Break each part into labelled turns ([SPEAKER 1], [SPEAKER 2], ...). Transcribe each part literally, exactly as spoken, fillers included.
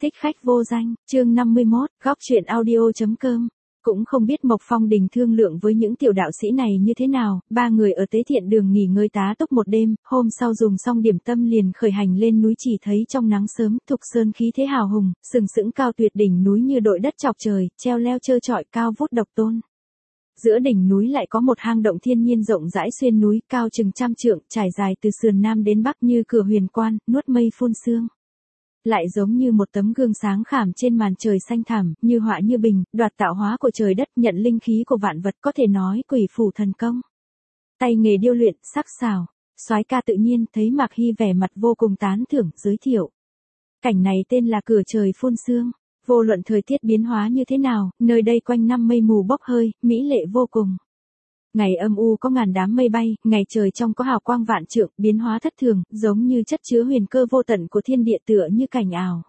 [SPEAKER 1] Thích khách vô danh, chương năm mươi mốt, góc truyện audio.com. Cũng không biết Mộc Phong Đình thương lượng với những tiểu đạo sĩ này như thế nào, ba người ở Tế Thiện Đường nghỉ ngơi tá túc một đêm, hôm sau dùng xong điểm tâm liền khởi hành lên núi. Chỉ thấy trong nắng sớm, Thục Sơn khí thế hào hùng, sừng sững cao tuyệt đỉnh núi như đội đất chọc trời, treo leo trơ trọi cao vút độc tôn. Giữa đỉnh núi lại có một hang động thiên nhiên rộng rãi xuyên núi, cao chừng trăm trượng, trải dài từ sườn nam đến bắc như cửa huyền quan, nuốt mây phun sương. Lại giống như một tấm gương sáng khảm trên màn trời xanh thẳm, như họa như bình, đoạt tạo hóa của trời đất, nhận linh khí của vạn vật, có thể nói quỷ phủ thần công. Tay nghề điêu luyện, sắc sảo, soái ca tự nhiên. Thấy Mạc Hy vẻ mặt vô cùng tán thưởng, giới thiệu. Cảnh này tên là cửa trời phun sương. Vô luận thời tiết biến hóa như thế nào, nơi đây quanh năm mây mù bốc hơi, mỹ lệ vô cùng. Ngày âm u có ngàn đám mây bay, ngày trời trong có hào quang vạn trượng, biến hóa thất thường, giống như chất chứa huyền cơ vô tận của thiên địa, tựa như cảnh ảo.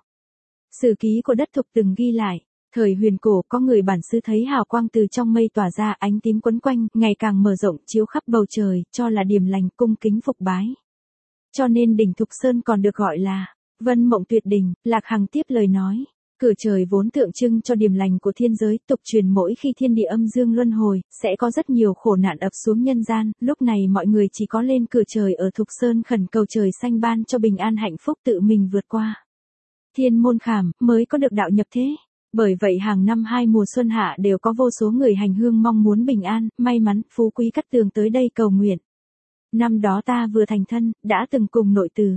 [SPEAKER 1] Sử ký của đất Thục từng ghi lại, thời huyền cổ có người bản xứ thấy hào quang từ trong mây tỏa ra, ánh tím quấn quanh, ngày càng mở rộng, chiếu khắp bầu trời, cho là điềm lành, cung kính phục bái. Cho nên đỉnh Thục Sơn còn được gọi là Vân Mộng Tuyệt Đỉnh. Lạc Hằng tiếp lời nói. Cửa trời vốn tượng trưng cho điềm lành của thiên giới, tục truyền mỗi khi thiên địa âm dương luân hồi, sẽ có rất nhiều khổ nạn ập xuống nhân gian, lúc này mọi người chỉ có lên cửa trời ở Thục Sơn khẩn cầu trời xanh ban cho bình an hạnh phúc, tự mình vượt qua thiên môn khảm, mới có được đạo nhập thế. Bởi vậy hàng năm hai mùa xuân hạ đều có vô số người hành hương mong muốn bình an, may mắn, phú quý cát tường tới đây cầu nguyện. Năm đó ta vừa thành thân, đã từng cùng nội từ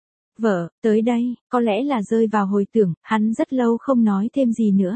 [SPEAKER 1] vợ, tới đây, có lẽ là rơi vào hồi tưởng, hắn rất lâu không nói thêm gì nữa.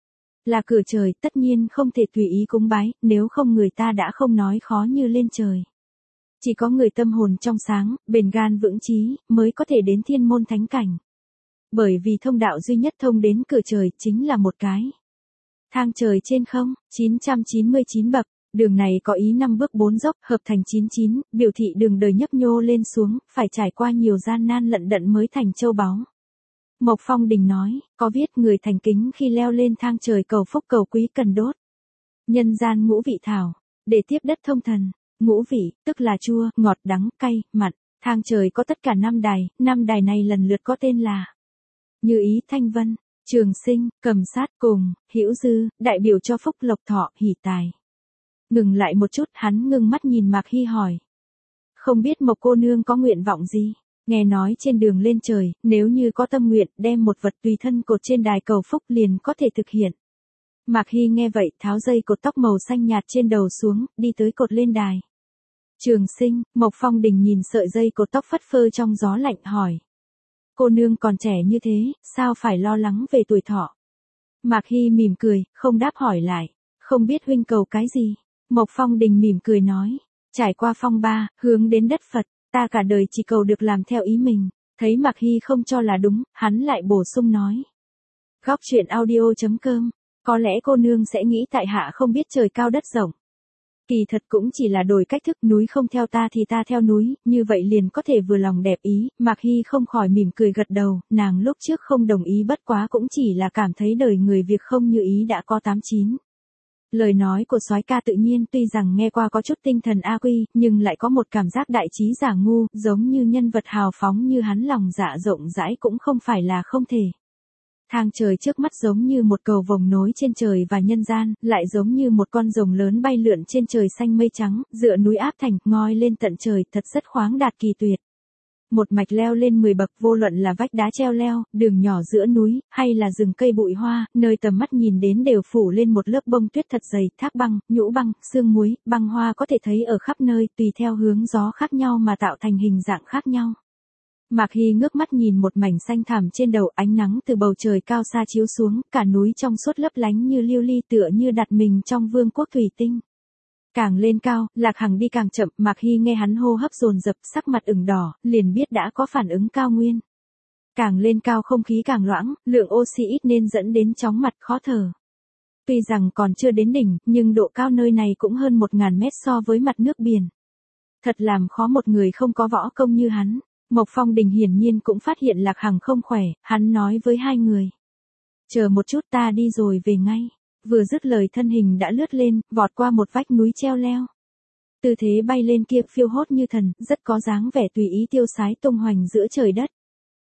[SPEAKER 1] Là cửa trời, tất nhiên không thể tùy ý cúng bái, nếu không người ta đã không nói khó như lên trời. Chỉ có người tâm hồn trong sáng, bền gan vững chí, mới có thể đến thiên môn thánh cảnh. Bởi vì thông đạo duy nhất thông đến cửa trời, chính là một cái thang trời trên không, chín trăm chín mươi chín bậc. Đường này có ý năm bước bốn dốc, hợp thành chín mươi chín, biểu thị đường đời nhấp nhô lên xuống, phải trải qua nhiều gian nan lận đận mới thành châu báu. Mộc Phong Đình nói, có viết người thành kính khi leo lên thang trời cầu phúc cầu quý cần đốt nhân gian ngũ vị thảo, để tiếp đất thông thần. Ngũ vị, tức là chua, ngọt, đắng, cay, mặn. Thang trời có tất cả năm đài, năm đài này lần lượt có tên là Như Ý, Thanh Vân, Trường Sinh, Cầm Sát, Cùng, Hữu Dư, đại biểu cho phúc lộc thọ, hỷ tài. Ngừng lại một chút, hắn ngưng mắt nhìn Mạc Hy hỏi. Không biết Mộc cô nương có nguyện vọng gì? Nghe nói trên đường lên trời, nếu như có tâm nguyện, đem một vật tùy thân cột trên đài cầu phúc liền có thể thực hiện. Mạc Hy nghe vậy, tháo dây cột tóc màu xanh nhạt trên đầu xuống, đi tới cột lên đài. Trường Sinh, Mộc Phong Đình nhìn sợi dây cột tóc phất phơ trong gió lạnh hỏi. Cô nương còn trẻ như thế, sao phải lo lắng về tuổi thọ? Mạc Hy mỉm cười, không đáp hỏi lại. Không biết huynh cầu cái gì? Mộc Phong Đình mỉm cười nói, trải qua phong ba, hướng đến đất Phật, ta cả đời chỉ cầu được làm theo ý mình. Thấy Mạc Hy không cho là đúng, hắn lại bổ sung nói. Góc truyện audio.com, có lẽ cô nương sẽ nghĩ tại hạ không biết trời cao đất rộng. Kỳ thật cũng chỉ là đổi cách thức, núi không theo ta thì ta theo núi, như vậy liền có thể vừa lòng đẹp ý. Mạc Hy không khỏi mỉm cười gật đầu, nàng lúc trước không đồng ý bất quá cũng chỉ là cảm thấy đời người việc không như ý đã có tám chín. Lời nói của soái ca tự nhiên tuy rằng nghe qua có chút tinh thần A Quy, nhưng lại có một cảm giác đại trí giả ngu, giống như nhân vật hào phóng như hắn lòng dạ rộng rãi cũng không phải là không thể. Thang trời trước mắt giống như một cầu vồng nối trên trời và nhân gian, lại giống như một con rồng lớn bay lượn trên trời xanh mây trắng, dựa núi áp thành, ngoi lên tận trời, thật rất khoáng đạt kỳ tuyệt. Một mạch leo lên mười bậc, vô luận là vách đá treo leo, đường nhỏ giữa núi, hay là rừng cây bụi hoa, nơi tầm mắt nhìn đến đều phủ lên một lớp bông tuyết thật dày, thác băng, nhũ băng, sương muối, băng hoa có thể thấy ở khắp nơi, tùy theo hướng gió khác nhau mà tạo thành hình dạng khác nhau. Mạc Hy ngước mắt nhìn một mảnh xanh thẳm trên đầu, ánh nắng từ bầu trời cao xa chiếu xuống, cả núi trong suốt lấp lánh như lưu ly, tựa như đặt mình trong vương quốc thủy tinh. Càng lên cao, Lạc Hằng đi càng chậm, Mạc Hy nghe hắn hô hấp dồn dập, sắc mặt ửng đỏ, liền biết đã có phản ứng cao nguyên. Càng lên cao không khí càng loãng, lượng oxy ít nên dẫn đến chóng mặt khó thở. Tuy rằng còn chưa đến đỉnh, nhưng độ cao nơi này cũng hơn một ngàn mét so với mặt nước biển. Thật làm khó một người không có võ công như hắn. Mộc Phong Đình hiển nhiên cũng phát hiện Lạc Hằng không khỏe, hắn nói với hai người. Chờ một chút, ta đi rồi về ngay. Vừa dứt lời thân hình đã lướt lên, vọt qua một vách núi treo leo. Tư thế bay lên kia phiêu hốt như thần, rất có dáng vẻ tùy ý tiêu sái tung hoành giữa trời đất.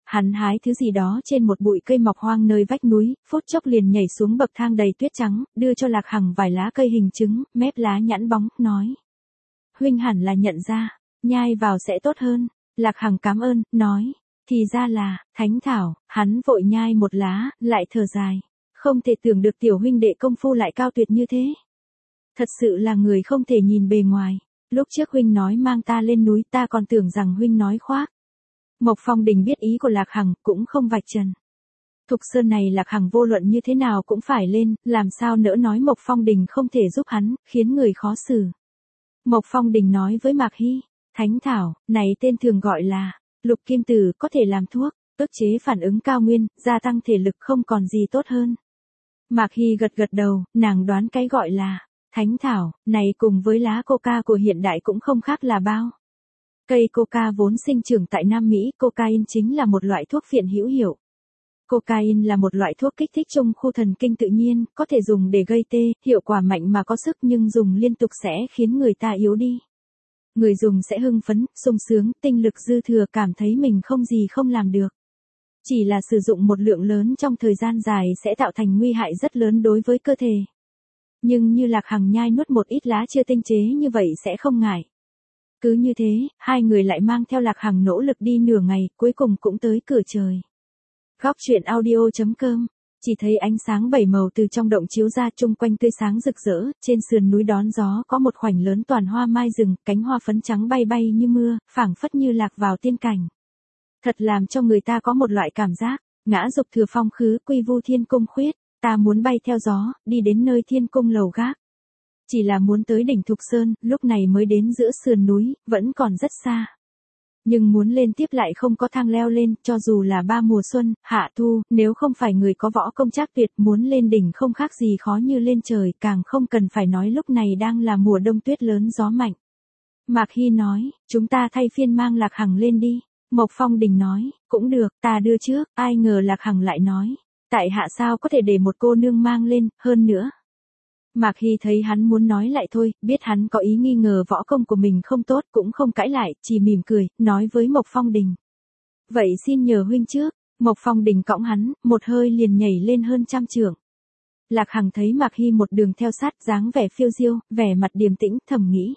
[SPEAKER 1] hắn hái thứ gì đó trên một bụi cây mọc hoang nơi vách núi, phút chốc liền nhảy xuống bậc thang đầy tuyết trắng, đưa cho Lạc Hằng vài lá cây hình trứng, mép lá nhẵn bóng, nói. Huynh hẳn là nhận ra, nhai vào sẽ tốt hơn. Lạc Hằng cảm ơn, nói. Thì ra là, thánh thảo, hắn vội nhai một lá, lại thở dài. Không thể tưởng được tiểu huynh đệ công phu lại cao tuyệt như thế. Thật sự là người không thể nhìn bề ngoài. Lúc trước huynh nói mang ta lên núi ta còn tưởng rằng huynh nói khoác. Mộc Phong Đình biết ý của Lạc Hằng, cũng không vạch trần. Thục Sơn này Lạc Hằng vô luận như thế nào cũng phải lên, làm sao nỡ nói Mộc Phong Đình không thể giúp hắn, khiến người khó xử. Mộc Phong Đình nói với Mạc Hy, thánh thảo, này tên thường gọi là, lục kim tử, có thể làm thuốc, ức chế phản ứng cao nguyên, gia tăng thể lực không còn gì tốt hơn. Mạc Hy gật gật đầu, nàng đoán cái gọi là, thánh thảo, này cùng với lá coca của hiện đại cũng không khác là bao. Cây coca vốn sinh trưởng tại Nam Mỹ, cocaine chính là một loại thuốc phiện hữu hiệu. Cocaine là một loại thuốc kích thích trung khu thần kinh tự nhiên, có thể dùng để gây tê, hiệu quả mạnh mà có sức nhưng dùng liên tục sẽ khiến người ta yếu đi. Người dùng sẽ hưng phấn, sung sướng, tinh lực dư thừa, cảm thấy mình không gì không làm được. Chỉ là sử dụng một lượng lớn trong thời gian dài sẽ tạo thành nguy hại rất lớn đối với cơ thể. Nhưng như Lạc Hằng nhai nuốt một ít lá chưa tinh chế như vậy sẽ không ngại. Cứ như thế, hai người lại mang theo Lạc Hằng nỗ lực đi nửa ngày, cuối cùng cũng tới cửa trời. Góc truyện audio chấm com. Chỉ thấy ánh sáng bảy màu từ trong động chiếu ra, chung quanh tươi sáng rực rỡ, trên sườn núi đón gió có một khoảnh lớn toàn hoa mai rừng, cánh hoa phấn trắng bay bay như mưa, phảng phất như lạc vào tiên cảnh. Thật làm cho người ta có một loại cảm giác, ngã dục thừa phong khứ, quy vu thiên cung khuyết, ta muốn bay theo gió, đi đến nơi thiên cung lầu gác. Chỉ là muốn tới đỉnh Thục Sơn, lúc này mới đến giữa sườn núi, vẫn còn rất xa. Nhưng muốn lên tiếp lại không có thang leo lên, cho dù là ba mùa xuân, hạ thu, nếu không phải người có võ công trác tuyệt, muốn lên đỉnh không khác gì khó như lên trời, càng không cần phải nói lúc này đang là mùa đông tuyết lớn gió mạnh. Mạc Hy nói, chúng ta thay phiên mang Lạc Hằng lên đi. Mộc Phong Đình nói, cũng được, ta đưa trước, ai ngờ Lạc Hằng lại nói, tại hạ sao có thể để một cô nương mang lên, hơn nữa. Mạc Hy thấy hắn muốn nói lại thôi, biết hắn có ý nghi ngờ võ công của mình không tốt, cũng không cãi lại, chỉ mỉm cười, nói với Mộc Phong Đình. Vậy xin nhờ huynh trước. Mộc Phong Đình cõng hắn, một hơi liền nhảy lên hơn trăm trượng. Lạc Hằng thấy Mạc Hy một đường theo sát, dáng vẻ phiêu diêu, vẻ mặt điềm tĩnh, thầm nghĩ.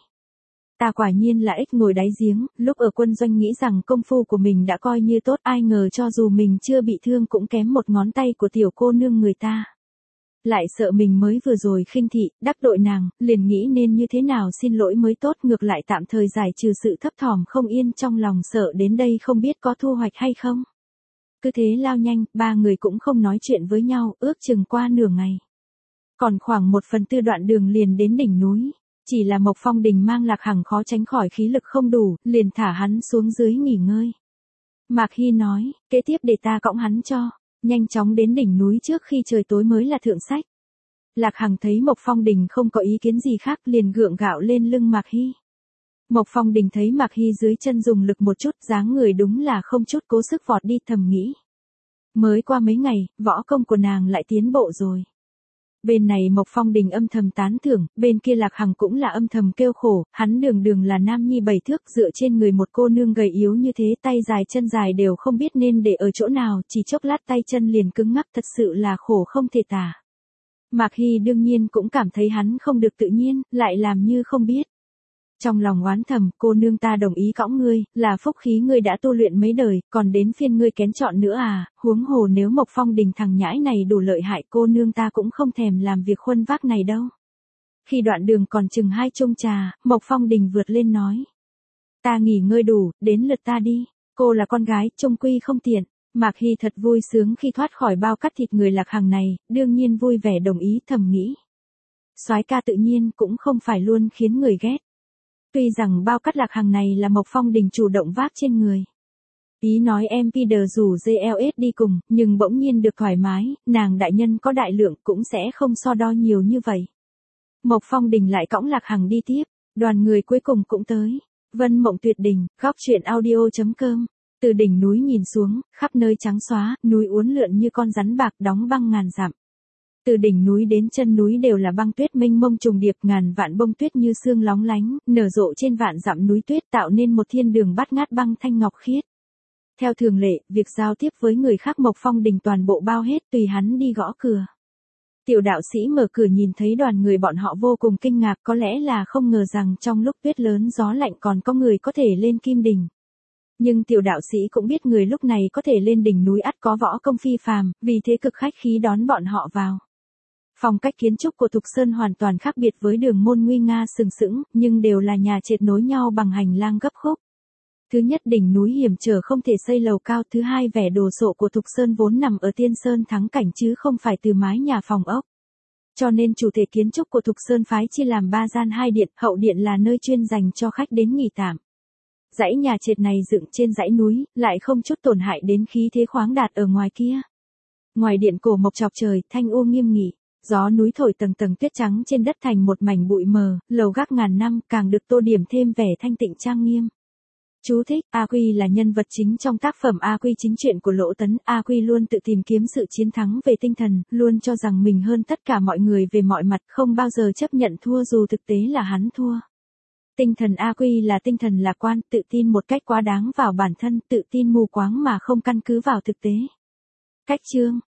[SPEAKER 1] Ta quả nhiên là ếch ngồi đáy giếng, lúc ở quân doanh nghĩ rằng công phu của mình đã coi như tốt, ai ngờ cho dù mình chưa bị thương cũng kém một ngón tay của tiểu cô nương người ta. Lại sợ mình mới vừa rồi khinh thị, đắc tội nàng, liền nghĩ nên như thế nào xin lỗi mới tốt, ngược lại tạm thời giải trừ sự thấp thỏm không yên trong lòng, sợ đến đây không biết có thu hoạch hay không. Cứ thế lao nhanh, ba người cũng không nói chuyện với nhau, ước chừng qua nửa ngày. Còn khoảng một phần tư đoạn đường liền đến đỉnh núi. Chỉ là Mộc Phong Đình mang Lạc Hằng khó tránh khỏi khí lực không đủ, liền thả hắn xuống dưới nghỉ ngơi. Mạc Hy nói, kế tiếp để ta cõng hắn cho, nhanh chóng đến đỉnh núi trước khi trời tối mới là thượng sách. Lạc Hằng thấy Mộc Phong Đình không có ý kiến gì khác, liền gượng gạo lên lưng Mạc Hy. Mộc Phong Đình thấy Mạc Hy dưới chân dùng lực một chút, dáng người đúng là không chút cố sức vọt đi, thầm nghĩ. Mới qua mấy ngày, võ công của nàng lại tiến bộ rồi. Bên này Mộc Phong Đình âm thầm tán thưởng, bên kia Lạc Hằng cũng là âm thầm kêu khổ, hắn đường đường là nam nhi bảy thước, dựa trên người một cô nương gầy yếu như thế, tay dài chân dài đều không biết nên để ở chỗ nào, chỉ chốc lát tay chân liền cứng ngắc, thật sự là khổ không thể tả. Mạc Hy đương nhiên cũng cảm thấy hắn không được tự nhiên, lại làm như không biết. Trong lòng oán thầm, cô nương ta đồng ý cõng ngươi, là phúc khí ngươi đã tu luyện mấy đời, còn đến phiên ngươi kén chọn nữa à, huống hồ nếu Mộc Phong Đình thằng nhãi này đủ lợi hại, cô nương ta cũng không thèm làm việc khuân vác này đâu. Khi đoạn đường còn chừng hai chung trà, Mộc Phong Đình vượt lên nói. Ta nghỉ ngơi đủ, đến lượt ta đi, cô là con gái, chung quy không tiện. Mạc Hy thật vui sướng khi thoát khỏi bao cắt thịt người Lạc Hằng này, đương nhiên vui vẻ đồng ý, thầm nghĩ. Soái ca tự nhiên cũng không phải luôn khiến người ghét. Tuy rằng bao cắt Lạc Hằng này là Mộc Phong Đình chủ động vác trên người. Ý nói em Peter rủ giê lờ ét đi cùng, nhưng bỗng nhiên được thoải mái, nàng đại nhân có đại lượng cũng sẽ không so đo nhiều như vậy. Mộc Phong Đình lại cõng Lạc Hằng đi tiếp, đoàn người cuối cùng cũng tới. Vân Mộng Tuyệt Đỉnh, góc truyện audio chấm com. Từ đỉnh núi nhìn xuống, khắp nơi trắng xóa, núi uốn lượn như con rắn bạc đóng băng ngàn dặm. Từ đỉnh núi đến chân núi đều là băng tuyết mênh mông trùng điệp, ngàn vạn bông tuyết như sương lóng lánh, nở rộ trên vạn dặm núi tuyết, tạo nên một thiên đường bát ngát băng thanh ngọc khiết. Theo thường lệ, việc giao tiếp với người khác Mộc Phong Đình toàn bộ bao hết, tùy hắn đi gõ cửa. Tiểu đạo sĩ mở cửa nhìn thấy đoàn người bọn họ vô cùng kinh ngạc, có lẽ là không ngờ rằng trong lúc tuyết lớn gió lạnh còn có người có thể lên kim đỉnh. Nhưng tiểu đạo sĩ cũng biết người lúc này có thể lên đỉnh núi ắt có võ công phi phàm, vì thế cực khách khí đón bọn họ vào. Phong cách kiến trúc của Thục Sơn hoàn toàn khác biệt với đường môn nguy nga sừng sững, nhưng đều là nhà trệt nối nhau bằng hành lang gấp khúc. Thứ nhất, đỉnh núi hiểm trở không thể xây lầu cao. Thứ hai, vẻ đồ sộ của Thục Sơn vốn nằm ở Tiên Sơn thắng cảnh chứ không phải từ mái nhà phòng ốc. Cho nên chủ thể kiến trúc của Thục Sơn phái chia làm ba gian hai điện, hậu điện là nơi chuyên dành cho khách đến nghỉ tạm. Dãy nhà trệt này dựng trên dãy núi, lại không chút tổn hại đến khí thế khoáng đạt ở ngoài kia. Ngoài điện cổ mộc chọc trời, thanh u nghiêm nghị, gió núi thổi tầng tầng tuyết trắng trên đất thành một mảnh bụi mờ, lầu gác ngàn năm càng được tô điểm thêm vẻ thanh tịnh trang nghiêm. Chú thích, A Quy là nhân vật chính trong tác phẩm A Quy chính truyện của Lỗ Tấn. A Quy luôn tự tìm kiếm sự chiến thắng về tinh thần, luôn cho rằng mình hơn tất cả mọi người về mọi mặt, không bao giờ chấp nhận thua dù thực tế là hắn thua. Tinh thần A Quy là tinh thần lạc quan, tự tin một cách quá đáng vào bản thân, tự tin mù quáng mà không căn cứ vào thực tế. Cách chương